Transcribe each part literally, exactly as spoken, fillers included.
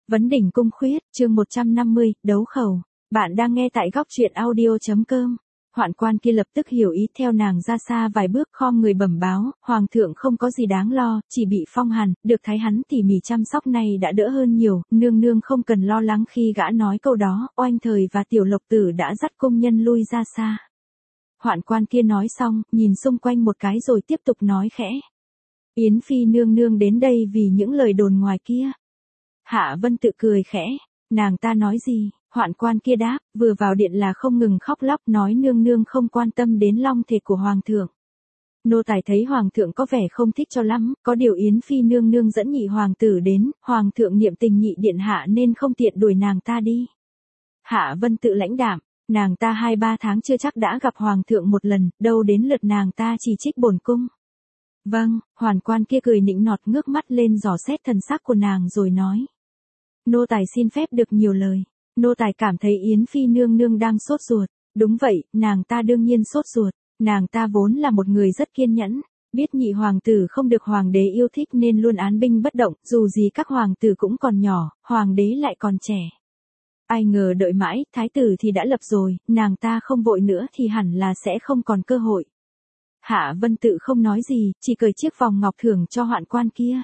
Vấn đỉnh cung khuyết, chương một trăm năm mươi, đấu khẩu. Bạn đang nghe tại góc truyện audio chấm com. Hoạn quan kia lập tức hiểu ý, theo nàng ra xa vài bước, khom người bẩm báo, hoàng thượng không có gì đáng lo, chỉ bị phong hàn, được thái hắn tỉ mỉ chăm sóc này đã đỡ hơn nhiều, nương nương không cần lo lắng. Khi gã nói câu đó, Oanh Thời và Tiểu Lộc Tử đã dắt công nhân lui ra xa. Hoạn quan kia nói xong, nhìn xung quanh một cái rồi tiếp tục nói khẽ. Yến Phi nương nương đến đây vì những lời đồn ngoài kia. Hạ Vân tự cười khẽ, nàng ta nói gì? Hoạn quan kia đáp, vừa vào điện là không ngừng khóc lóc, nói nương nương không quan tâm đến long thể của hoàng thượng. Nô tài thấy hoàng thượng có vẻ không thích cho lắm, có điều Yến Phi nương nương dẫn nhị hoàng tử đến, hoàng thượng niệm tình nhị điện hạ nên không tiện đuổi nàng ta đi. Hạ Vân tự lãnh đạm, nàng ta hai ba tháng chưa chắc đã gặp hoàng thượng một lần, đâu đến lượt nàng ta chỉ trích bổn cung. Vâng, hoàn quan kia cười nịnh nọt, ngước mắt lên dò xét thần sắc của nàng rồi nói. Nô tài xin phép được nhiều lời. Nô tài cảm thấy Yến Phi nương nương đang sốt ruột. Đúng vậy, nàng ta đương nhiên sốt ruột. Nàng ta vốn là một người rất kiên nhẫn. Biết nhị hoàng tử không được hoàng đế yêu thích nên luôn án binh bất động. Dù gì các hoàng tử cũng còn nhỏ, hoàng đế lại còn trẻ. Ai ngờ đợi mãi, thái tử thì đã lập rồi, nàng ta không vội nữa thì hẳn là sẽ không còn cơ hội. Hạ Vân tự không nói gì, chỉ cởi chiếc vòng ngọc thưởng cho hoạn quan kia.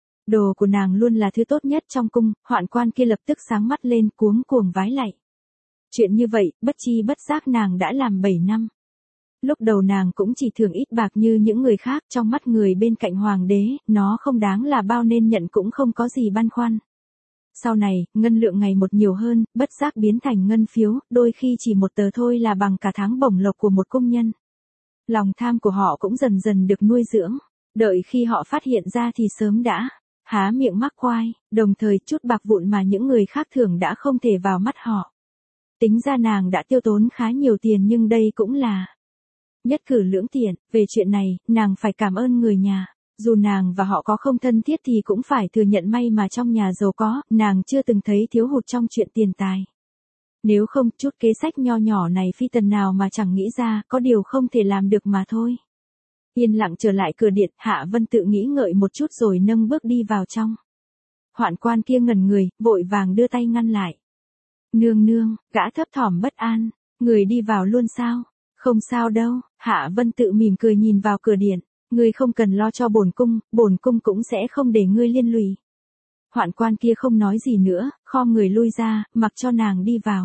Đồ của nàng luôn là thứ tốt nhất trong cung, hoạn quan kia lập tức sáng mắt lên, cuống cuồng vái lạy. Chuyện như vậy, bất chi bất giác nàng đã làm bảy năm. Lúc đầu nàng cũng chỉ thưởng ít bạc như những người khác, trong mắt người bên cạnh hoàng đế, nó không đáng là bao nên nhận cũng không có gì băn khoăn. Sau này, ngân lượng ngày một nhiều hơn, bất giác biến thành ngân phiếu, đôi khi chỉ một tờ thôi là bằng cả tháng bổng lộc của một công nhân. Lòng tham của họ cũng dần dần được nuôi dưỡng, đợi khi họ phát hiện ra thì sớm đã há miệng mắc khoai, đồng thời chút bạc vụn mà những người khác thưởng đã không thể vào mắt họ. Tính ra nàng đã tiêu tốn khá nhiều tiền nhưng đây cũng là nhất cử lưỡng tiện, về chuyện này, nàng phải cảm ơn người nhà. Dù nàng và họ có không thân thiết thì cũng phải thừa nhận may mà trong nhà giàu có, nàng chưa từng thấy thiếu hụt trong chuyện tiền tài. Nếu không, chút kế sách nho nhỏ này phi tần nào mà chẳng nghĩ ra, có điều không thể làm được mà thôi. Yên lặng trở lại cửa điện, Hạ Vân tự nghĩ ngợi một chút rồi nâng bước đi vào trong. Hoạn quan kia ngẩn người, vội vàng đưa tay ngăn lại. Nương nương, gã thấp thỏm bất an, người đi vào luôn sao? Không sao đâu, Hạ Vân tự mỉm cười nhìn vào cửa điện. Ngươi không cần lo cho bổn cung, bổn cung cũng sẽ không để ngươi liên lụy. Hoạn quan kia không nói gì nữa, khom người lui ra, mặc cho nàng đi vào.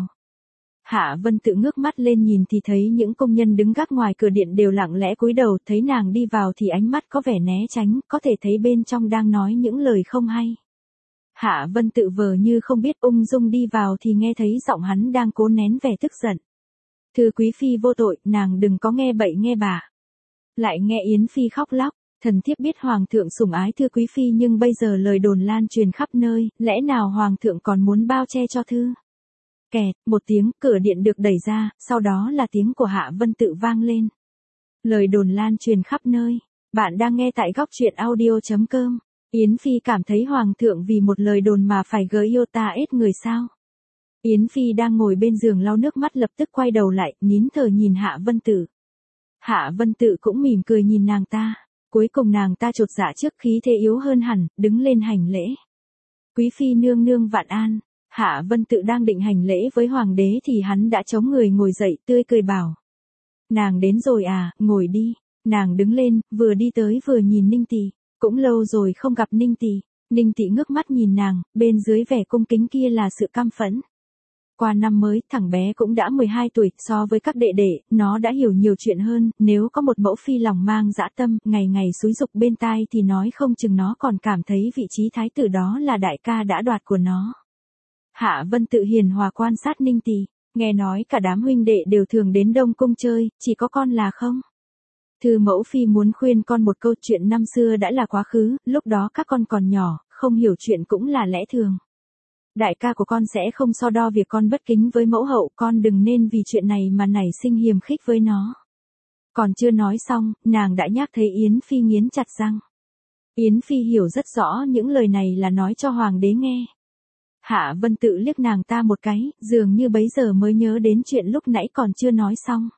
Hạ Vân tự ngước mắt lên nhìn thì thấy những công nhân đứng gác ngoài cửa điện đều lặng lẽ cúi đầu, thấy nàng đi vào thì ánh mắt có vẻ né tránh, có thể thấy bên trong đang nói những lời không hay. Hạ Vân tự vờ như không biết, ung dung đi vào thì nghe thấy giọng hắn đang cố nén vẻ tức giận. Thưa quý phi vô tội, nàng đừng có nghe bậy nghe bạ. Lại nghe Yến Phi khóc lóc, thần thiếp biết hoàng thượng sủng ái thưa quý phi nhưng bây giờ lời đồn lan truyền khắp nơi, lẽ nào hoàng thượng còn muốn bao che cho thư? Kẹt, một tiếng, cửa điện được đẩy ra, sau đó là tiếng của Hạ Vân tự vang lên. Lời đồn lan truyền khắp nơi. Bạn đang nghe tại góc truyện audio chấm com. Yến Phi cảm thấy hoàng thượng vì một lời đồn mà phải gỡ yêu ta ết người sao? Yến Phi đang ngồi bên giường lau nước mắt lập tức quay đầu lại, nín thở nhìn Hạ Vân tự. Hạ Vân tự cũng mỉm cười nhìn nàng ta. Cuối cùng nàng ta chột dạ trước, khí thế yếu hơn hẳn, đứng lên hành lễ. Quý phi nương nương vạn an. Hạ Vân tự đang định hành lễ với hoàng đế thì hắn đã chống người ngồi dậy, tươi cười bảo. Nàng đến rồi à, ngồi đi. Nàng đứng lên, vừa đi tới vừa nhìn Ninh Tỳ. Cũng lâu rồi không gặp Ninh Tỳ. Ninh Tỳ ngước mắt nhìn nàng, bên dưới vẻ cung kính kia là sự căm phẫn. Qua năm mới, thằng bé cũng đã mười hai tuổi, so với các đệ đệ, nó đã hiểu nhiều chuyện hơn, nếu có một mẫu phi lòng mang dã tâm, ngày ngày xúi giục bên tai thì nói không chừng nó còn cảm thấy vị trí thái tử đó là đại ca đã đoạt của nó. Hạ Vân tự hiền hòa quan sát Ninh Tỳ, nghe nói cả đám huynh đệ đều thường đến Đông Cung chơi, chỉ có con là không. Thư mẫu phi muốn khuyên con một câu, chuyện năm xưa đã là quá khứ, lúc đó các con còn nhỏ, không hiểu chuyện cũng là lẽ thường. Đại ca của con sẽ không so đo việc con bất kính với mẫu hậu, con đừng nên vì chuyện này mà nảy sinh hiềm khích với nó. Còn chưa nói xong, nàng đã nhắc thấy Yến Phi nghiến chặt răng. Yến Phi hiểu rất rõ những lời này là nói cho hoàng đế nghe. Hạ Vân tự liếc nàng ta một cái, dường như bấy giờ mới nhớ đến chuyện lúc nãy còn chưa nói xong.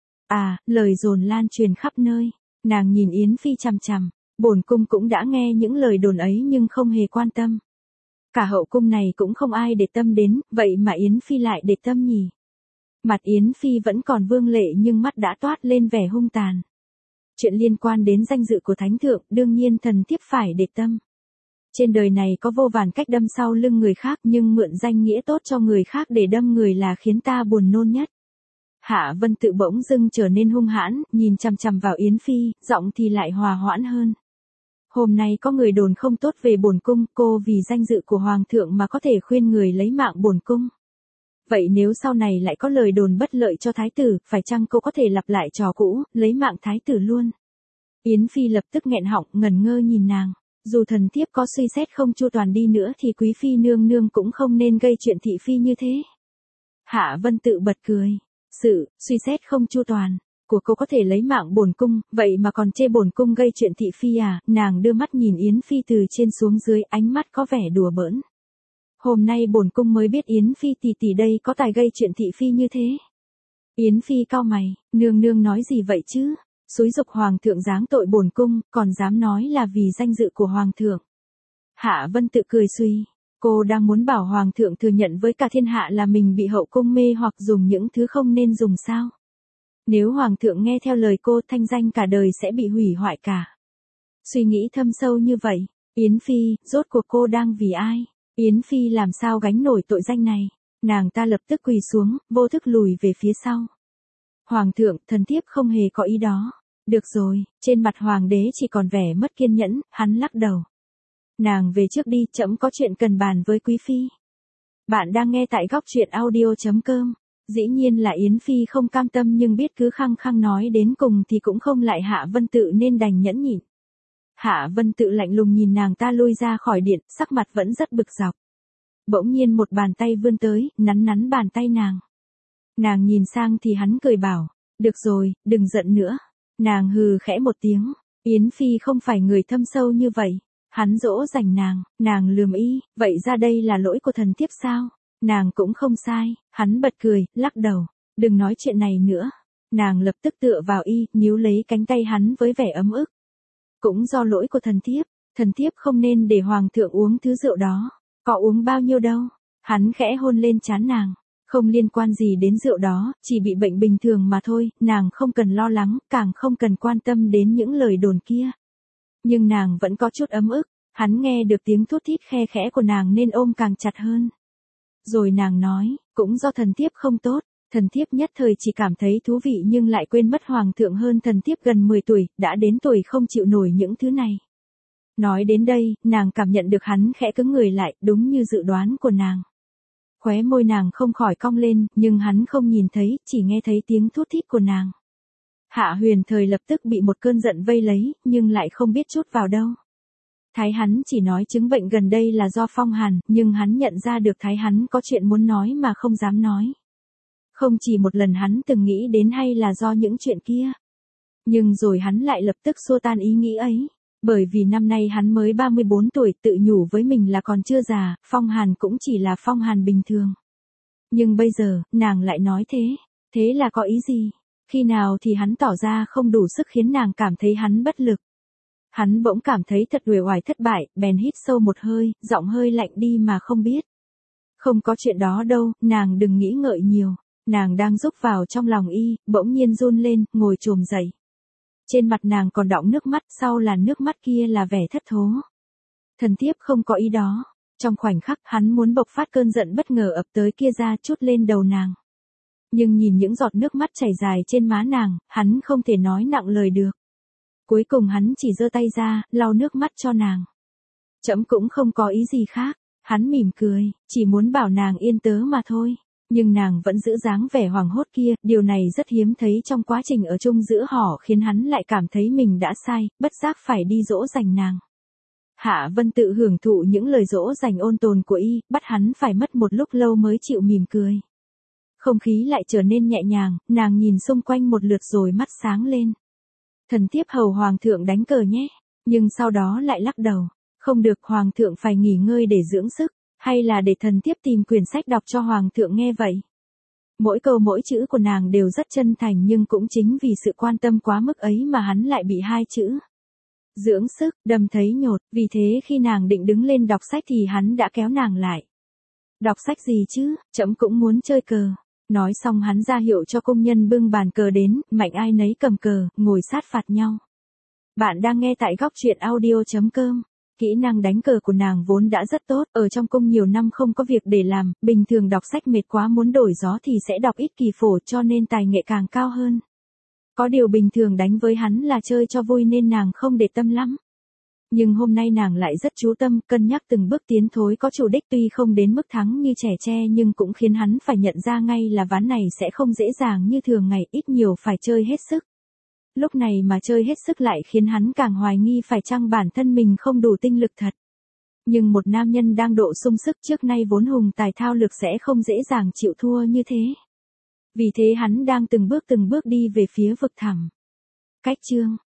À, lời đồn lan truyền khắp nơi. Nàng nhìn Yến Phi chằm chằm, bổn cung cũng đã nghe những lời đồn ấy nhưng không hề quan tâm. Cả hậu cung này cũng không ai để tâm đến, vậy mà Yến Phi lại để tâm nhỉ. Mặt Yến Phi vẫn còn vương lệ nhưng mắt đã toát lên vẻ hung tàn. Chuyện liên quan đến danh dự của thánh thượng, đương nhiên thần thiếp phải để tâm. Trên đời này có vô vàn cách đâm sau lưng người khác, nhưng mượn danh nghĩa tốt cho người khác để đâm người là khiến ta buồn nôn nhất. Hạ Vân Tự bỗng dưng trở nên hung hãn, nhìn chằm chằm vào Yến Phi, giọng thì lại hòa hoãn hơn. Hôm nay có người đồn không tốt về bổn cung, cô vì danh dự của hoàng thượng mà có thể khuyên người lấy mạng bổn cung. Vậy nếu sau này lại có lời đồn bất lợi cho thái tử, phải chăng cô có thể lặp lại trò cũ, lấy mạng thái tử luôn? Yến Phi lập tức nghẹn họng, ngẩn ngơ nhìn nàng. Dù thần thiếp có suy xét không chu toàn đi nữa thì quý phi nương nương cũng không nên gây chuyện thị phi như thế. Hạ Vân Tự bật cười. Sự suy xét không chu toàn của cô có thể lấy mạng bổn cung, vậy mà còn chê bổn cung gây chuyện thị phi à? Nàng đưa mắt nhìn Yến Phi từ trên xuống dưới, ánh mắt có vẻ đùa bỡn. Hôm nay bổn cung mới biết Yến Phi tỷ tỷ đây có tài gây chuyện thị phi như thế. Yến Phi cau mày, nương nương nói gì vậy chứ? Xúi giục hoàng thượng giáng tội bổn cung, còn dám nói là vì danh dự của hoàng thượng. Hạ Vân Tự cười suy, cô đang muốn bảo hoàng thượng thừa nhận với cả thiên hạ là mình bị hậu cung mê hoặc dùng những thứ không nên dùng sao? Nếu hoàng thượng nghe theo lời cô, thanh danh cả đời sẽ bị hủy hoại cả. Suy nghĩ thâm sâu như vậy, Yến Phi, rốt cuộc cô đang vì ai? Yến Phi làm sao gánh nổi tội danh này? Nàng ta lập tức quỳ xuống, vô thức lùi về phía sau. Hoàng thượng, thần thiếp không hề có ý đó. Được rồi, trên mặt hoàng đế chỉ còn vẻ mất kiên nhẫn, hắn lắc đầu. Nàng về trước đi, trẫm có chuyện cần bàn với quý phi. Bạn đang nghe tại góc truyện audio chấm com. Dĩ nhiên là Yến Phi không cam tâm nhưng biết cứ khăng khăng nói đến cùng thì cũng không lại Hạ Vân Tự nên đành nhẫn nhịn. Hạ Vân Tự lạnh lùng nhìn nàng ta lui ra khỏi điện, sắc mặt vẫn rất bực dọc. Bỗng nhiên một bàn tay vươn tới, nắn nắn bàn tay nàng. Nàng nhìn sang thì hắn cười bảo, được rồi, đừng giận nữa. Nàng hừ khẽ một tiếng, Yến Phi không phải người thâm sâu như vậy. Hắn dỗ dành nàng, nàng lườm y, vậy ra đây là lỗi của thần thiếp sao? Nàng cũng không sai, hắn bật cười, lắc đầu, đừng nói chuyện này nữa. Nàng lập tức tựa vào y, níu lấy cánh tay hắn với vẻ ấm ức. Cũng do lỗi của thần thiếp, thần thiếp không nên để hoàng thượng uống thứ rượu đó. Có uống bao nhiêu đâu? Hắn khẽ hôn lên trán nàng. Không liên quan gì đến rượu đó, chỉ bị bệnh bình thường mà thôi, nàng không cần lo lắng, càng không cần quan tâm đến những lời đồn kia. Nhưng nàng vẫn có chút ấm ức, hắn nghe được tiếng thút thít khe khẽ của nàng nên ôm càng chặt hơn. Rồi nàng nói, cũng do thần thiếp không tốt, thần thiếp nhất thời chỉ cảm thấy thú vị nhưng lại quên mất hoàng thượng hơn thần thiếp gần mười tuổi, đã đến tuổi không chịu nổi những thứ này. Nói đến đây, nàng cảm nhận được hắn khẽ cứng người lại, đúng như dự đoán của nàng. Khóe môi nàng không khỏi cong lên, nhưng hắn không nhìn thấy, chỉ nghe thấy tiếng thút thít của nàng. Hạ Huyền Thời lập tức bị một cơn giận vây lấy, nhưng lại không biết chút vào đâu. Thái hắn chỉ nói chứng bệnh gần đây là do phong hàn, nhưng hắn nhận ra được thái hắn có chuyện muốn nói mà không dám nói. Không chỉ một lần hắn từng nghĩ đến hay là do những chuyện kia. Nhưng rồi hắn lại lập tức xua tan ý nghĩ ấy. Bởi vì năm nay hắn mới ba mươi bốn tuổi, tự nhủ với mình là còn chưa già, phong hàn cũng chỉ là phong hàn bình thường. Nhưng bây giờ, nàng lại nói thế. Thế là có ý gì? Khi nào thì hắn tỏ ra không đủ sức khiến nàng cảm thấy hắn bất lực. Hắn bỗng cảm thấy thật uể oải thất bại, bèn hít sâu một hơi, giọng hơi lạnh đi mà không biết. Không có chuyện đó đâu, nàng đừng nghĩ ngợi nhiều. Nàng đang rúc vào trong lòng y, bỗng nhiên run lên, ngồi chồm dậy. Trên mặt nàng còn đọng nước mắt, sau làn nước mắt kia là vẻ thất thố. Thần thiếp không có ý đó. Trong khoảnh khắc hắn muốn bộc phát cơn giận bất ngờ ập tới kia ra trút lên đầu nàng. Nhưng nhìn những giọt nước mắt chảy dài trên má nàng, hắn không thể nói nặng lời được. Cuối cùng hắn chỉ giơ tay ra, lau nước mắt cho nàng. Trẫm cũng không có ý gì khác. Hắn mỉm cười, chỉ muốn bảo nàng yên tớ mà thôi. Nhưng nàng vẫn giữ dáng vẻ hoảng hốt kia, điều này rất hiếm thấy trong quá trình ở chung giữa họ khiến hắn lại cảm thấy mình đã sai, bất giác phải đi dỗ dành nàng. Hạ Vân Tự hưởng thụ những lời dỗ dành ôn tồn của y, bắt hắn phải mất một lúc lâu mới chịu mỉm cười. Không khí lại trở nên nhẹ nhàng, nàng nhìn xung quanh một lượt rồi mắt sáng lên. Thần thiếp hầu hoàng thượng đánh cờ nhé, nhưng sau đó lại lắc đầu. Không được, hoàng thượng phải nghỉ ngơi để dưỡng sức. Hay là để thần thiếp tìm quyển sách đọc cho hoàng thượng nghe vậy? Mỗi câu mỗi chữ của nàng đều rất chân thành nhưng cũng chính vì sự quan tâm quá mức ấy mà hắn lại bị hai chữ dưỡng sức, đâm thấy nhột, vì thế khi nàng định đứng lên đọc sách thì hắn đã kéo nàng lại. Đọc sách gì chứ, trẫm cũng muốn chơi cờ. Nói xong hắn ra hiệu cho công nhân bưng bàn cờ đến, mạnh ai nấy cầm cờ, ngồi sát phạt nhau. Bạn đang nghe tại góc truyện audio chấm com. Kỹ năng đánh cờ của nàng vốn đã rất tốt, ở trong cung nhiều năm không có việc để làm, bình thường đọc sách mệt quá muốn đổi gió thì sẽ đọc ít kỳ phổ cho nên tài nghệ càng cao hơn. Có điều bình thường đánh với hắn là chơi cho vui nên nàng không để tâm lắm. Nhưng hôm nay nàng lại rất chú tâm, cân nhắc từng bước tiến thối có chủ đích, tuy không đến mức thắng như trẻ tre nhưng cũng khiến hắn phải nhận ra ngay là ván này sẽ không dễ dàng như thường ngày, ít nhiều phải chơi hết sức. Lúc này mà chơi hết sức lại khiến hắn càng hoài nghi phải chăng bản thân mình không đủ tinh lực thật. Nhưng một nam nhân đang độ sung sức trước nay vốn hùng tài thao lược sẽ không dễ dàng chịu thua như thế. Vì thế hắn đang từng bước từng bước đi về phía vực thẳm. Cách chương